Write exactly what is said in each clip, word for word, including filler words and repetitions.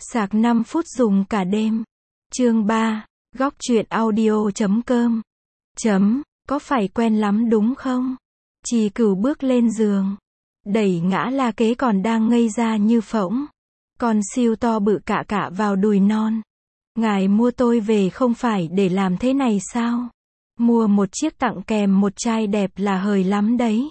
Sạc năm phút dùng cả đêm. Chương ba, góc truyện audio chấm com. Chấm, có phải quen lắm đúng không? Trì Cửu bước lên giường, đẩy ngã La Kế còn đang ngây ra như phỗng. Con siêu to bự cạ cạ vào đùi non. Ngài mua tôi về không phải để làm thế này sao? Mua một chiếc tặng kèm một trai đẹp là hời lắm đấy.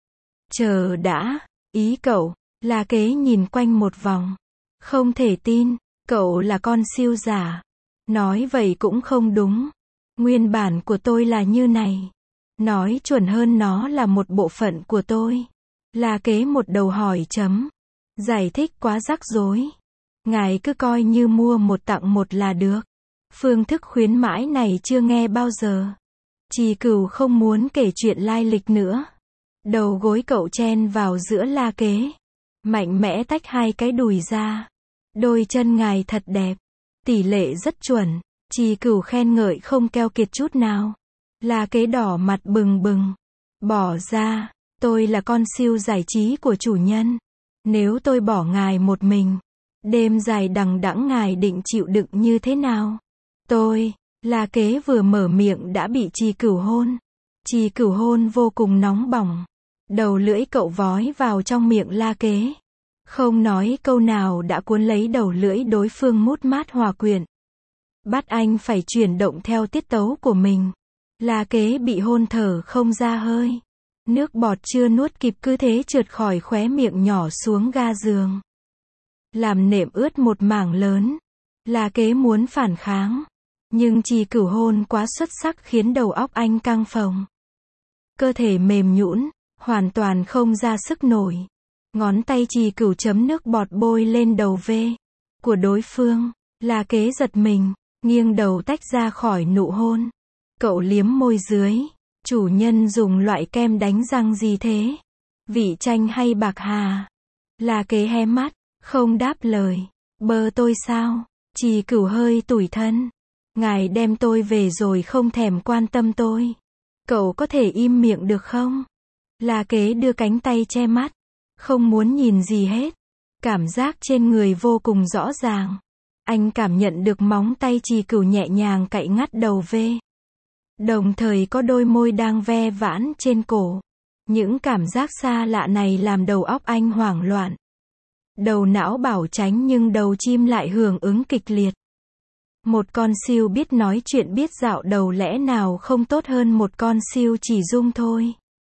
Chờ đã, ý cậu. La Kế nhìn quanh một vòng. Không thể tin, cậu là con siêu giả. Nói vậy cũng không đúng. Nguyên bản của tôi là như này. Nói chuẩn hơn nó là một bộ phận của tôi. La Kế một đầu hỏi chấm. Giải thích quá rắc rối. Ngài cứ coi như mua một tặng một là được. Phương thức khuyến mãi này chưa nghe bao giờ. Trì Cửu không muốn kể chuyện lai lịch nữa. Đầu gối cậu chen vào giữa La Kế. Mạnh mẽ tách hai cái đùi ra. Đôi chân ngài thật đẹp. Tỷ lệ rất chuẩn. Trì Cửu khen ngợi không keo kiệt chút nào. La Kế đỏ mặt bừng bừng. Bỏ ra, tôi là con siêu giải trí của chủ nhân. Nếu tôi bỏ ngài một mình, đêm dài đằng đẵng ngài định chịu đựng như thế nào? Tôi, La Kế vừa mở miệng đã bị Trì Cửu hôn. Trì Cửu hôn vô cùng nóng bỏng. Đầu lưỡi cậu vói vào trong miệng La Kế. Không nói câu nào đã cuốn lấy đầu lưỡi đối phương mút mát hòa quyện. Bắt anh phải chuyển động theo tiết tấu của mình. La Kế bị hôn thở không ra hơi. Nước bọt chưa nuốt kịp cứ thế trượt khỏi khóe miệng nhỏ xuống ga giường. Làm nệm ướt một mảng lớn. La Kế muốn phản kháng. Nhưng Trì Cửu hôn quá xuất sắc khiến đầu óc anh căng phồng. Cơ thể mềm nhũn, hoàn toàn không ra sức nổi. Ngón tay Trì Cửu chấm nước bọt bôi lên đầu V của đối phương. La Kế giật mình, nghiêng đầu tách ra khỏi nụ hôn. Cậu liếm môi dưới. Chủ nhân dùng loại kem đánh răng gì thế? Vị chanh hay bạc hà? La Kế hé mắt, không đáp lời. Bơ tôi sao? Trì Cửu hơi tủi thân. Ngài đem tôi về rồi không thèm quan tâm tôi. Cậu có thể im miệng được không? La Kế đưa cánh tay che mắt. Không muốn nhìn gì hết. Cảm giác trên người vô cùng rõ ràng. Anh cảm nhận được móng tay Trì Cửu nhẹ nhàng cạy ngắt đầu V. Đồng thời có đôi môi đang ve vãn trên cổ. Những cảm giác xa lạ này làm đầu óc anh hoảng loạn. Đầu não bảo tránh nhưng đầu chim lại hưởng ứng kịch liệt. Một con siêu biết nói chuyện biết dạo đầu lẽ nào không tốt hơn một con siêu chỉ dung thôi.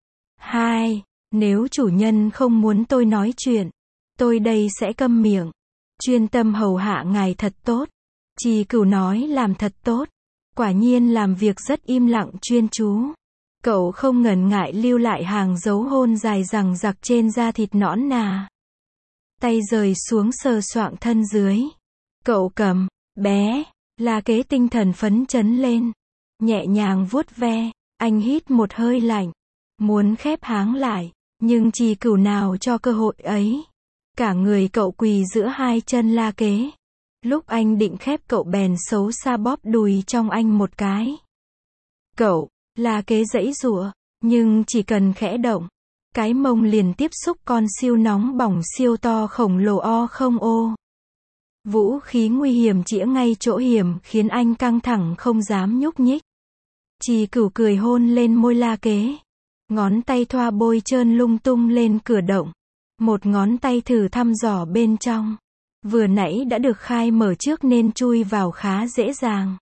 Hai, nếu chủ nhân không muốn tôi nói chuyện, tôi đây sẽ câm miệng. Chuyên tâm hầu hạ ngài thật tốt. Trì Cửu nói làm thật tốt. Quả nhiên làm việc rất im lặng chuyên chú. Cậu không ngần ngại lưu lại hàng dấu hôn dài dằng dặc trên da thịt nõn nà. Tay rời xuống sờ soạng thân dưới. Cậu cầm, bé. La Kế tinh thần phấn chấn lên. Nhẹ nhàng vuốt ve. Anh hít một hơi lạnh. Muốn khép háng lại. Nhưng Trì Cửu nào cho cơ hội ấy. Cả người cậu quỳ giữa hai chân La Kế. Lúc anh định khép cậu bèn xấu xa bóp đùi trong anh một cái. Cậu, La Kế giãy giụa, nhưng chỉ cần khẽ động, cái mông liền tiếp xúc con siêu nóng bỏng siêu to khổng lồ o không ô. Vũ khí nguy hiểm chĩa ngay chỗ hiểm khiến anh căng thẳng không dám nhúc nhích. Trì Cửu cười hôn lên môi La Kế. Ngón tay thoa bôi trơn lung tung lên cửa động. Một ngón tay thử thăm dò bên trong. Vừa nãy đã được khai mở trước nên chui vào khá dễ dàng.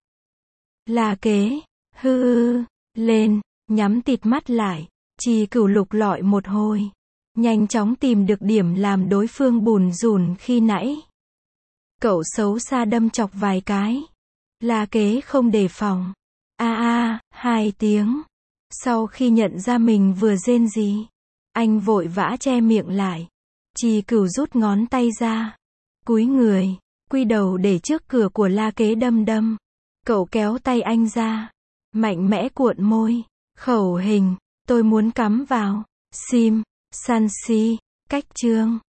La Kế, hư ư, lên, nhắm tịt mắt lại. Trì Cửu lục lọi một hồi. Nhanh chóng tìm được điểm làm đối phương bùn rùn khi nãy. Cậu xấu xa đâm chọc vài cái. La Kế không đề phòng. A a, hai tiếng. Sau khi nhận ra mình vừa rên gì, anh vội vã che miệng lại. Trì Cửu rút ngón tay ra. Cúi người, quy đầu để trước cửa của La Kế đâm đâm. Cậu kéo tay anh ra. Mạnh mẽ cuộn môi. Khẩu hình, tôi muốn cắm vào. Sim, San Si, cách chương.